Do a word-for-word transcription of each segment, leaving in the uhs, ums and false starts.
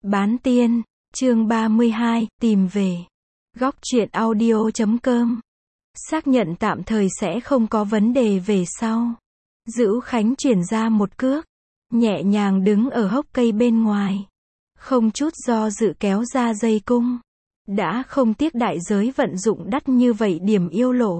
Bán tiên, chương ba mươi hai, tìm về. Góc truyện audio chấm com. Xác nhận tạm thời sẽ không có vấn đề về sau. Dữu Khánh chuyển ra một cước, nhẹ nhàng đứng ở hốc cây bên ngoài. Không chút do dự kéo ra dây cung. Đã không tiếc đại giới vận dụng đắt như vậy điểm yêu lộ.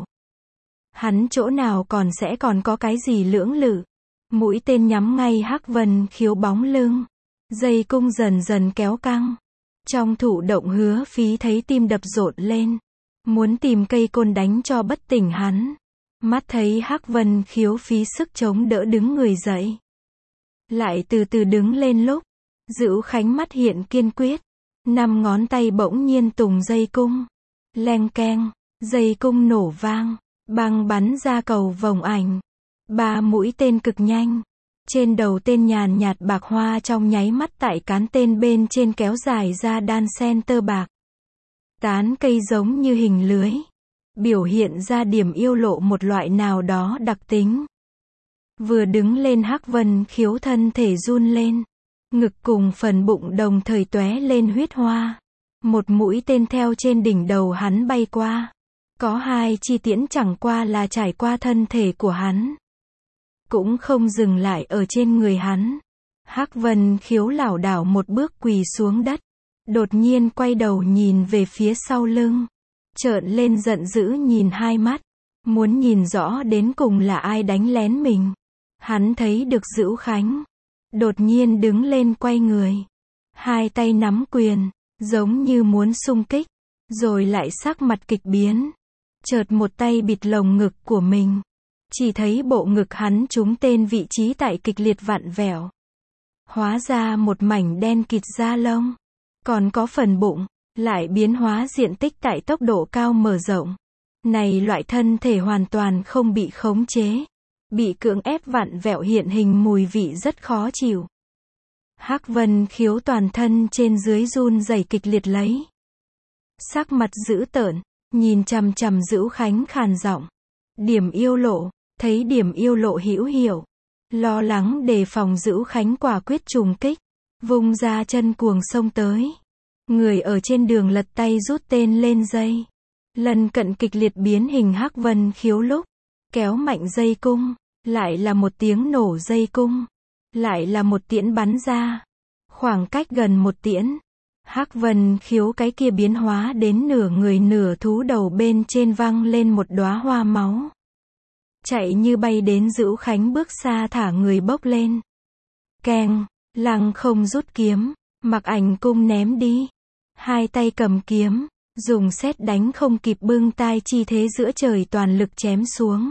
Hắn chỗ nào còn sẽ còn có cái gì lưỡng lự. Mũi tên nhắm ngay Hắc Vân Khiếu bóng lưng. Dây cung dần dần kéo căng. Trong thụ động Hứa Phí thấy tim đập rộn lên. Muốn tìm cây côn đánh cho bất tỉnh hắn. Mắt thấy Hắc Vân Khiếu phí sức chống đỡ đứng người dậy. Lại từ từ đứng lên lúc. Dữu Khánh mắt hiện kiên quyết. Năm ngón tay bỗng nhiên tùng dây cung. Leng keng, dây cung nổ vang. Băng bắn ra cầu vồng ảnh. Ba mũi tên cực nhanh. Trên đầu tên nhàn nhạt bạc hoa trong nháy mắt tại cán tên bên trên kéo dài ra đan sen tơ bạc. Tán cây giống như hình lưới. Biểu hiện ra điểm yêu lộ một loại nào đó đặc tính. Vừa đứng lên Hắc Vân Khiếu thân thể run lên. Ngực cùng phần bụng đồng thời tóe lên huyết hoa. Một mũi tên theo trên đỉnh đầu hắn bay qua. Có hai chi tiễn chẳng qua là trải qua thân thể của hắn. Cũng không dừng lại ở trên người hắn. Hắc Vân Khiếu lảo đảo một bước quỳ xuống đất. Đột nhiên quay đầu nhìn về phía sau lưng. Trợn lên giận dữ nhìn hai mắt. Muốn nhìn rõ đến cùng là ai đánh lén mình. Hắn thấy được Dữu Khánh. Đột nhiên đứng lên quay người. Hai tay nắm quyền. Giống như muốn xung kích. Rồi lại sắc mặt kịch biến. Chợt một tay bịt lồng ngực của mình. Chỉ thấy bộ ngực hắn trúng tên vị trí tại kịch liệt vặn vẹo. Hóa ra một mảnh đen kịt da lông. Còn có phần bụng, lại biến hóa diện tích tại tốc độ cao mở rộng. Này loại thân thể hoàn toàn không bị khống chế. Bị cưỡng ép vặn vẹo hiện hình mùi vị rất khó chịu. Hắc Vân Khiếu toàn thân trên dưới run rẩy kịch liệt lấy. Sắc mặt dữ tợn, nhìn chằm chằm Dữu Khánh khàn giọng. Điểm yêu lộ, thấy điểm yêu lộ hữu hiệu. Lo lắng đề phòng Dữu Khánh quả quyết trùng kích. Vung ra chân cuồng xông tới. Người ở trên đường lật tay rút tên lên dây. Lần cận kịch liệt biến hình Hắc Vân Khiếu lúc. Kéo mạnh dây cung. Lại là một tiếng nổ dây cung. Lại là một tiễn bắn ra. Khoảng cách gần một tiễn. Hắc Vân Khiếu cái kia biến hóa đến nửa người nửa thú đầu bên trên văng lên một đóa hoa máu. Chạy như bay đến Dữu Khánh bước xa thả người bốc lên. Keng, lăng không rút kiếm, mặc ảnh cung ném đi. Hai tay cầm kiếm, dùng sét đánh không kịp bưng tai chi thế giữa trời toàn lực chém xuống.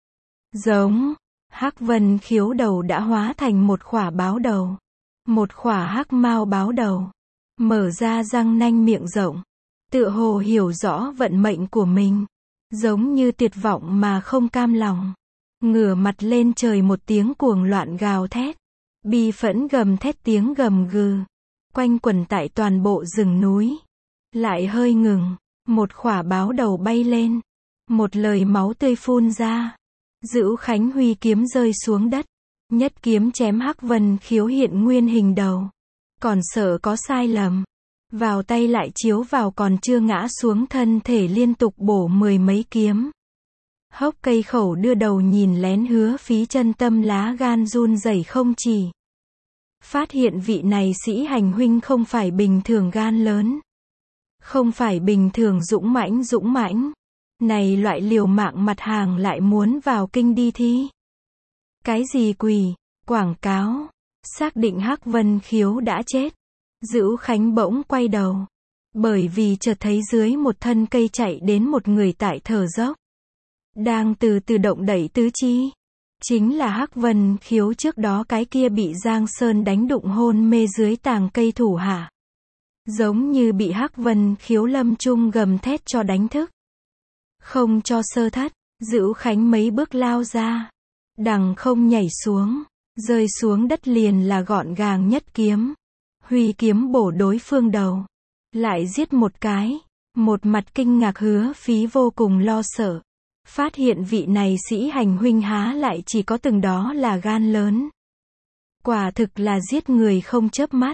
Giống, Hắc Vân Khiếu đầu đã hóa thành một khỏa báo đầu. Một khỏa hắc mao báo đầu. Mở ra răng nanh miệng rộng. Tựa hồ hiểu rõ vận mệnh của mình. Giống như tuyệt vọng mà không cam lòng. Ngửa mặt lên trời một tiếng cuồng loạn gào thét. Bi phẫn gầm thét tiếng gầm gừ. Quanh quẩn tại toàn bộ rừng núi. Lại hơi ngừng. Một khỏa báo đầu bay lên. Một lời máu tươi phun ra. Dữu Khánh huy kiếm rơi xuống đất. Nhất kiếm chém Hắc Vân Khiếu hiện nguyên hình đầu. Còn sợ có sai lầm. Vào tay lại chiếu vào còn chưa ngã xuống thân thể liên tục bổ mười mấy kiếm. Hốc cây khẩu đưa đầu nhìn lén Hứa Phí chân tâm lá gan run rẩy không chỉ. Phát hiện vị này sĩ hành huynh không phải bình thường gan lớn. Không phải bình thường dũng mãnh dũng mãnh. Này loại liều mạng mặt hàng lại muốn vào kinh đi thi. Cái gì quỷ, quảng cáo. Xác định Hắc Vân Khiếu đã chết. Dữu Khánh bỗng quay đầu. Bởi vì chợt thấy dưới một thân cây chạy đến một người tại thở dốc. Đang từ từ động đẩy tứ chi. Chính là Hắc Vân Khiếu trước đó cái kia bị Giang Sơn đánh đụng hôn mê dưới tàng cây thủ hạ. Giống như bị Hắc Vân Khiếu lâm chung gầm thét cho đánh thức. Không cho sơ thất, Dữu Khánh mấy bước lao ra. Đằng không nhảy xuống. Rơi xuống đất liền là gọn gàng nhất kiếm. Huy kiếm bổ đối phương đầu. Lại giết một cái. Một mặt kinh ngạc Hứa Phí vô cùng lo sợ. Phát hiện vị này sĩ hành huynh há lại chỉ có từng đó là gan lớn. Quả thực là giết người không chớp mắt.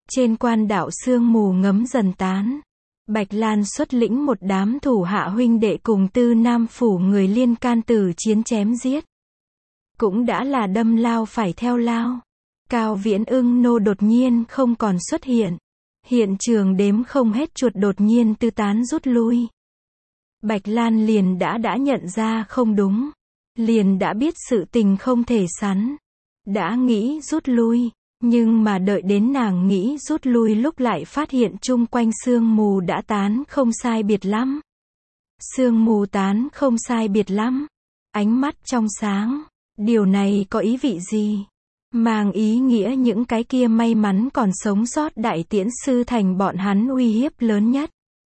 Trên quan đạo sương mù ngấm dần tán. Bạch Lan xuất lĩnh một đám thủ hạ huynh đệ cùng Tư Nam phủ người liên can tử chiến chém giết. Cũng đã là đâm lao phải theo lao. Cao Viễn Ưng nô đột nhiên không còn xuất hiện. Hiện trường đếm không hết chuột đột nhiên tư tán rút lui. Bạch Lan liền đã đã nhận ra không đúng. Liền đã biết sự tình không thể sắn. Đã nghĩ rút lui. Nhưng mà đợi đến nàng nghĩ rút lui lúc lại phát hiện chung quanh sương mù đã tán không sai biệt lắm. Sương mù tán không sai biệt lắm. Ánh mắt trong sáng. Điều này có ý vị gì? Mang ý nghĩa những cái kia may mắn còn sống sót đại tiễn sư thành bọn hắn uy hiếp lớn nhất.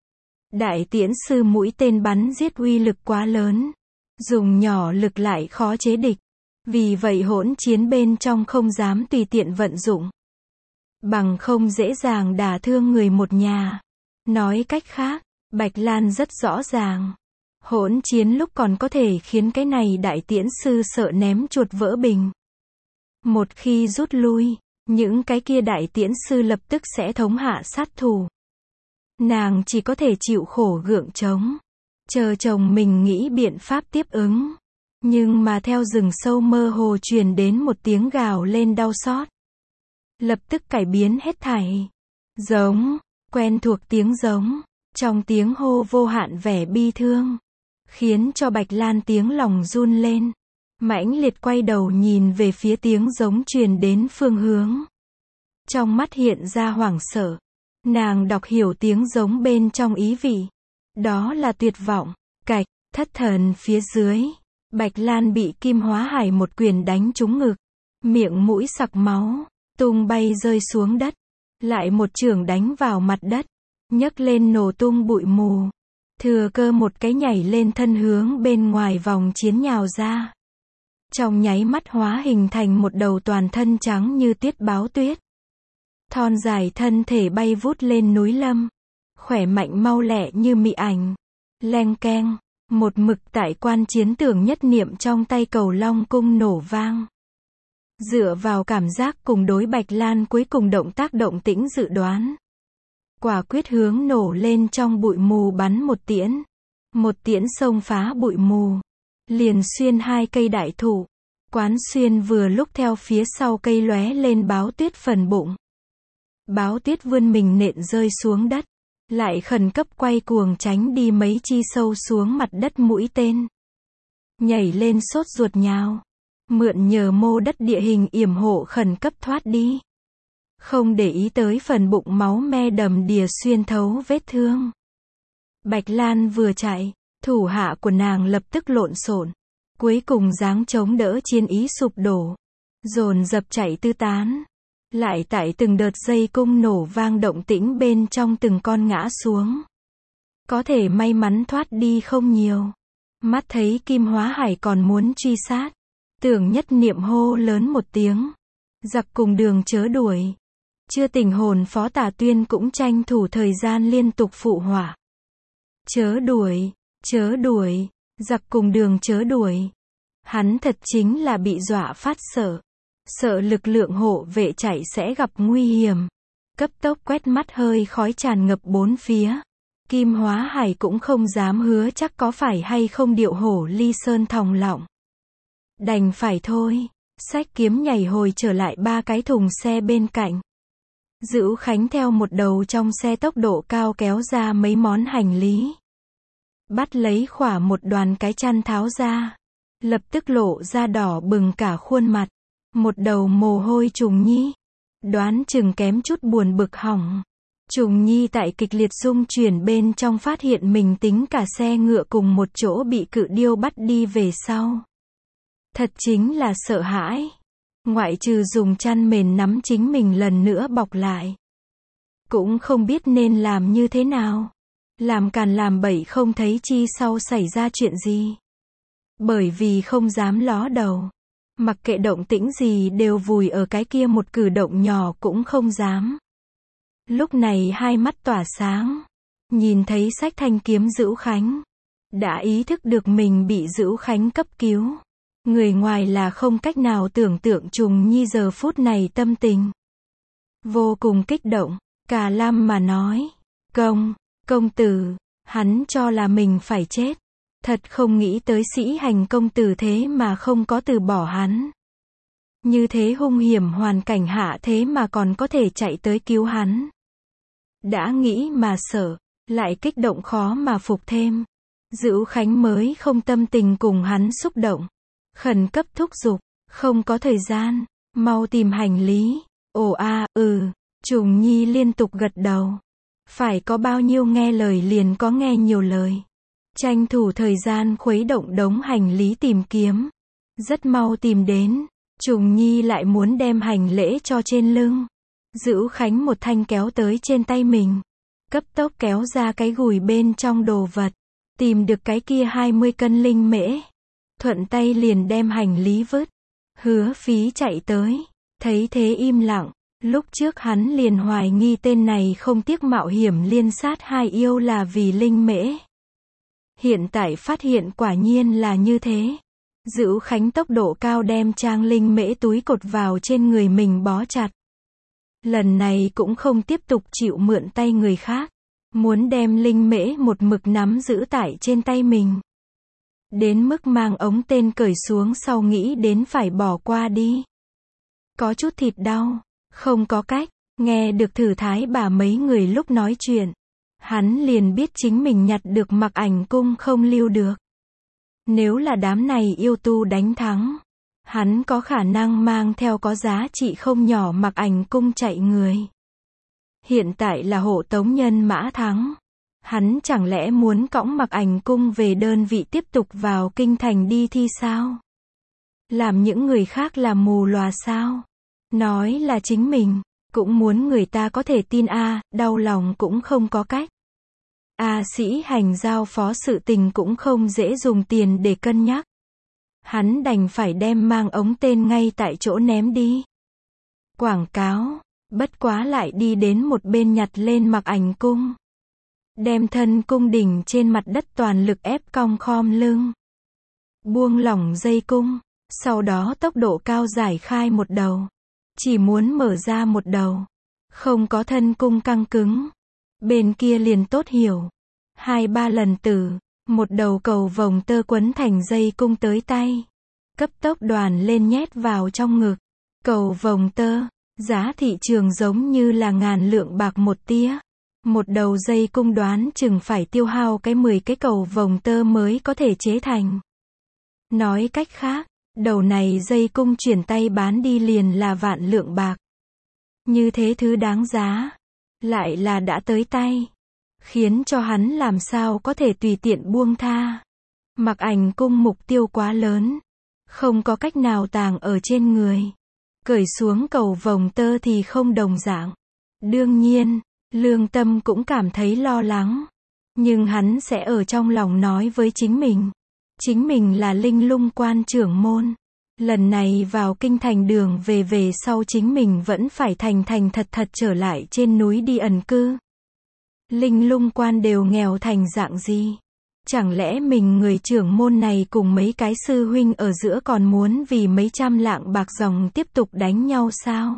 Đại tiễn sư mũi tên bắn giết uy lực quá lớn. Dùng nhỏ lực lại khó chế địch. Vì vậy hỗn chiến bên trong không dám tùy tiện vận dụng. Bằng không dễ dàng đả thương người một nhà. Nói cách khác, Bạch Lan rất rõ ràng. Hỗn chiến lúc còn có thể khiến cái này đại tiễn sư sợ ném chuột vỡ bình. Một khi rút lui, những cái kia đại tiễn sư lập tức sẽ thống hạ sát thủ. Nàng chỉ có thể chịu khổ gượng chống. Chờ chồng mình nghĩ biện pháp tiếp ứng. Nhưng mà theo rừng sâu mơ hồ truyền đến một tiếng gào lên đau xót. Lập tức cải biến hết thảy. Giống, quen thuộc tiếng giống. Trong tiếng hô vô hạn vẻ bi thương. Khiến cho Bạch Lan tiếng lòng run lên. Mãnh liệt quay đầu nhìn về phía tiếng giống truyền đến phương hướng. Trong mắt hiện ra hoảng sợ. Nàng đọc hiểu tiếng giống bên trong ý vị. Đó là tuyệt vọng, cạch, thất thần phía dưới. Bạch Lan bị Kim Hóa Hải một quyền đánh trúng ngực. Miệng mũi sặc máu. Tung bay rơi xuống đất. Lại một chưởng đánh vào mặt đất. Nhấc lên nổ tung bụi mù. Thừa cơ một cái nhảy lên thân hướng bên ngoài vòng chiến nhào ra. Trong nháy mắt hóa hình thành một đầu toàn thân trắng như tiết báo tuyết. Thon dài thân thể bay vút lên núi lâm. Khỏe mạnh mau lẹ như mị ảnh. Leng keng, một mực tại quan chiến tưởng nhất niệm trong tay cầu long cung nổ vang. Dựa vào cảm giác cùng đối Bạch Lan cuối cùng động tác động tĩnh dự đoán. Quả quyết hướng nổ lên trong bụi mù bắn một tiễn. Một tiễn xông phá bụi mù. Liền xuyên hai cây đại thụ. Quán xuyên vừa lúc theo phía sau cây lóe lên báo tuyết phần bụng. Báo tuyết vươn mình nện rơi xuống đất. Lại khẩn cấp quay cuồng tránh đi mấy chi sâu xuống mặt đất mũi tên. Nhảy lên sốt ruột nhào. Mượn nhờ mô đất địa hình yểm hộ khẩn cấp thoát đi. Không để ý tới phần bụng máu me đầm đìa xuyên thấu vết thương. Bạch Lan vừa chạy, thủ hạ của nàng lập tức lộn xộn. Cuối cùng dáng chống đỡ chiến ý sụp đổ. Dồn dập chạy tứ tán. Lại tại từng đợt dây cung nổ vang động tĩnh bên trong từng con ngã xuống. Có thể may mắn thoát đi không nhiều. Mắt thấy Kim Hóa Hải còn muốn truy sát. Tưởng nhất niệm hô lớn một tiếng. Giặc cùng đường chớ đuổi. Chưa tỉnh hồn Phó Tả Tuyên cũng tranh thủ thời gian liên tục phụ họa. Chớ đuổi, chớ đuổi, giặc cùng đường chớ đuổi. Hắn thật chính là bị dọa phát sợ. Sợ lực lượng hộ vệ chạy sẽ gặp nguy hiểm. Cấp tốc quét mắt hơi khói tràn ngập bốn phía. Kim Hóa Hải cũng không dám hứa chắc có phải hay không điệu hổ ly sơn thòng lọng. Đành phải thôi. Xách kiếm nhảy hồi trở lại ba cái thùng xe bên cạnh. Dữu Khánh theo một đầu trong xe tốc độ cao kéo ra mấy món hành lý. Bắt lấy khỏa một đoàn cái chăn tháo ra. Lập tức lộ ra đỏ bừng cả khuôn mặt. Một đầu mồ hôi Trùng Nhi. Đoán chừng kém chút buồn bực hỏng. Trùng Nhi tại kịch liệt rung chuyển bên trong phát hiện mình tính cả xe ngựa cùng một chỗ bị cự điêu bắt đi về sau. Thật chính là sợ hãi. Ngoại trừ dùng chăn mền nắm chính mình lần nữa bọc lại. Cũng không biết nên làm như thế nào. Làm càn làm bậy không thấy chi sau xảy ra chuyện gì. Bởi vì không dám ló đầu. Mặc kệ động tĩnh gì đều vùi ở cái kia một cử động nhỏ cũng không dám. Lúc này hai mắt tỏa sáng. Nhìn thấy xách thanh kiếm Dữu Khánh. Đã ý thức được mình bị Dữu Khánh cấp cứu. Người ngoài là không cách nào tưởng tượng Trùng Nhi giờ phút này tâm tình. vô cùng kích động, cả lâm mà nói, công, công tử, hắn cho là mình phải chết. Thật không nghĩ tới Sĩ Hành công tử thế mà không có từ bỏ hắn. Như thế hung hiểm hoàn cảnh hạ thế mà còn có thể chạy tới cứu hắn. Đã nghĩ mà sợ, lại kích động khó mà phục thêm. Dữu Khánh mới không tâm tình cùng hắn xúc động. Khẩn cấp thúc giục, không có thời gian, mau tìm hành lý. Ồ a, ừ, Trùng Nhi liên tục gật đầu. Phải có bao nhiêu nghe lời liền có nghe nhiều lời. Tranh thủ thời gian khuấy động đống hành lý tìm kiếm. Rất mau tìm đến, Trùng Nhi lại muốn đem hành lễ cho trên lưng. Dữu Khánh một thanh kéo tới trên tay mình. Cấp tốc kéo ra cái gùi bên trong đồ vật. Tìm được cái kia hai mươi cân linh mễ. Thuận tay liền đem hành lý vứt. Hứa Phí chạy tới. Thấy thế im lặng. Lúc trước hắn liền hoài nghi tên này không tiếc mạo hiểm liên sát hai yêu là vì linh mễ. Hiện tại phát hiện quả nhiên là như thế. Dữu Khánh tốc độ cao đem trang linh mễ túi cột vào trên người mình bó chặt. Lần này cũng không tiếp tục chịu mượn tay người khác. Muốn đem linh mễ một mực nắm giữ tại trên tay mình. Đến mức mang ống tên cởi xuống sau nghĩ đến phải bỏ qua đi. Có chút thịt đau. Không có cách. Nghe được Thử Thái bà mấy người lúc nói chuyện. Hắn liền biết chính mình nhặt được Mặc Ảnh Cung không lưu được. Nếu là đám này yêu tu đánh thắng, hắn có khả năng mang theo có giá trị không nhỏ Mặc Ảnh Cung chạy người. Hiện tại là hộ tống nhân mã thắng. Hắn chẳng lẽ muốn cõng Mặc Ảnh Cung về đơn vị tiếp tục vào kinh thành đi thi sao? Làm những người khác là mù lòa sao? Nói là chính mình, cũng muốn người ta có thể tin a, à, đau lòng cũng không có cách. A à, Sĩ Hành giao phó sự tình cũng không dễ dùng tiền để cân nhắc. Hắn đành phải đem mang ống tên ngay tại chỗ ném đi. Quảng cáo, bất quá lại đi đến một bên nhặt lên Mặc Ảnh Cung. Đem thân cung đỉnh trên mặt đất toàn lực ép cong khom lưng. Buông lỏng dây cung, sau đó tốc độ cao giải khai một đầu. Chỉ muốn mở ra một đầu. Không có thân cung căng cứng. Bên kia liền tốt hiểu. Hai ba lần tử, một đầu cầu vòng tơ quấn thành dây cung tới tay. Cấp tốc đoàn lên nhét vào trong ngực. Cầu vòng tơ, giá thị trường giống như là ngàn lượng bạc một tía. Một đầu dây cung đoán chừng phải tiêu hao cái mười cái cầu vòng tơ mới có thể chế thành. Nói cách khác, đầu này dây cung chuyển tay bán đi liền là vạn lượng bạc. Như thế thứ đáng giá. Lại là đã tới tay. Khiến cho hắn làm sao có thể tùy tiện buông tha. Mặc Ảnh Cung mục tiêu quá lớn. Không có cách nào tàng ở trên người. Cởi xuống cầu vòng tơ thì không đồng dạng. Đương nhiên, lương tâm cũng cảm thấy lo lắng. Nhưng hắn sẽ ở trong lòng nói với chính mình. Chính mình là Linh Lung quan trưởng môn. Lần này vào kinh thành đường về về sau chính mình vẫn phải thành thành thật thật trở lại trên núi đi ẩn cư. Linh Lung quan đều nghèo thành dạng gì? Chẳng lẽ mình người trưởng môn này cùng mấy cái sư huynh ở giữa còn muốn vì mấy trăm lạng bạc dòng tiếp tục đánh nhau sao?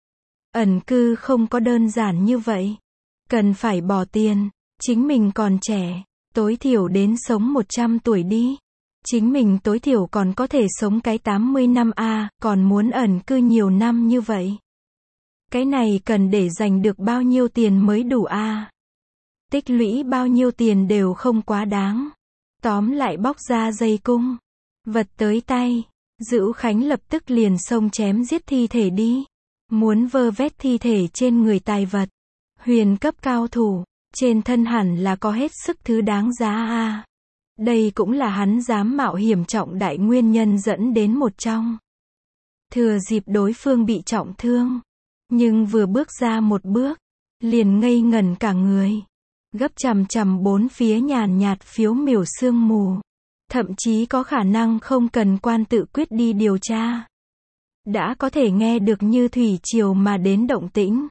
Ẩn cư không có đơn giản như vậy. Cần phải bỏ tiền. Chính mình còn trẻ. Tối thiểu đến sống một trăm tuổi đi. Chính mình tối thiểu còn có thể sống cái tám mươi năm a, à, còn muốn ẩn cư nhiều năm như vậy. Cái này cần để dành được bao nhiêu tiền mới đủ a? À? Tích lũy bao nhiêu tiền đều không quá đáng. Tóm lại bóc ra dây cung. Vật tới tay. Dữu Khánh lập tức liền xông chém giết thi thể đi. Muốn vơ vét thi thể trên người tài vật. Huyền cấp cao thủ. Trên thân hẳn là có hết sức thứ đáng giá a. À? Đây cũng là hắn dám mạo hiểm trọng đại nguyên nhân dẫn đến một trong. Thừa dịp đối phương bị trọng thương. Nhưng vừa bước ra một bước. Liền ngây ngẩn cả người. Gấp chằm chằm bốn phía nhàn nhạt phiếu miểu sương mù. Thậm chí có khả năng không cần quan tự quyết đi điều tra. Đã có thể nghe được như thủy triều mà đến động tĩnh.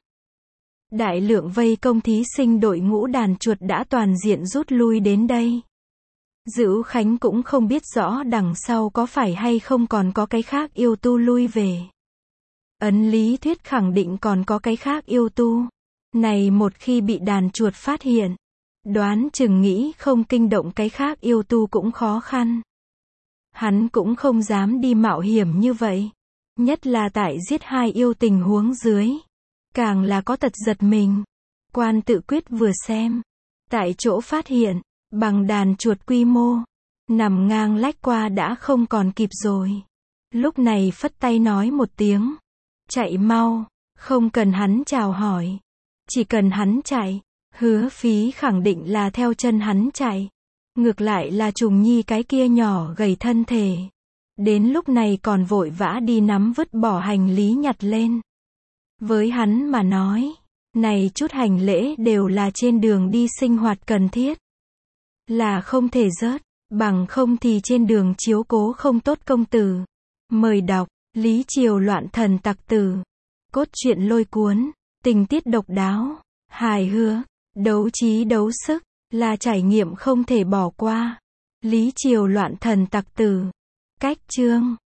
Đại lượng vây công thí sinh đội ngũ đàn chuột đã toàn diện rút lui đến đây. Dữu Khánh cũng không biết rõ đằng sau có phải hay không còn có cái khác yêu tu lui về. Ấn lý thuyết khẳng định còn có cái khác yêu tu. Này một khi bị đàn chuột phát hiện, đoán chừng nghĩ không kinh động cái khác yêu tu cũng khó khăn. Hắn cũng không dám đi mạo hiểm như vậy. Nhất là tại giết hai yêu tình huống dưới. Càng là có tật giật mình. Quan tự quyết vừa xem. Tại chỗ phát hiện, bằng đàn chuột quy mô. Nằm ngang lách qua đã không còn kịp rồi. Lúc này phất tay nói một tiếng. Chạy mau, không cần hắn chào hỏi. Chỉ cần hắn chạy, Hứa Phí khẳng định là theo chân hắn chạy. Ngược lại là Trùng Nhi cái kia nhỏ gầy thân thể. Đến lúc này còn vội vã đi nắm vứt bỏ hành lý nhặt lên. Với hắn mà nói, này chút hành lễ đều là trên đường đi sinh hoạt cần thiết. Là không thể rớt, bằng không thì trên đường chiếu cố không tốt công tử. Mời đọc, Lý Triều loạn thần tặc tử. Cốt truyện lôi cuốn, tình tiết độc đáo, hài hước, đấu trí đấu sức, là trải nghiệm không thể bỏ qua. Lý Triều loạn thần tặc tử. Cách chương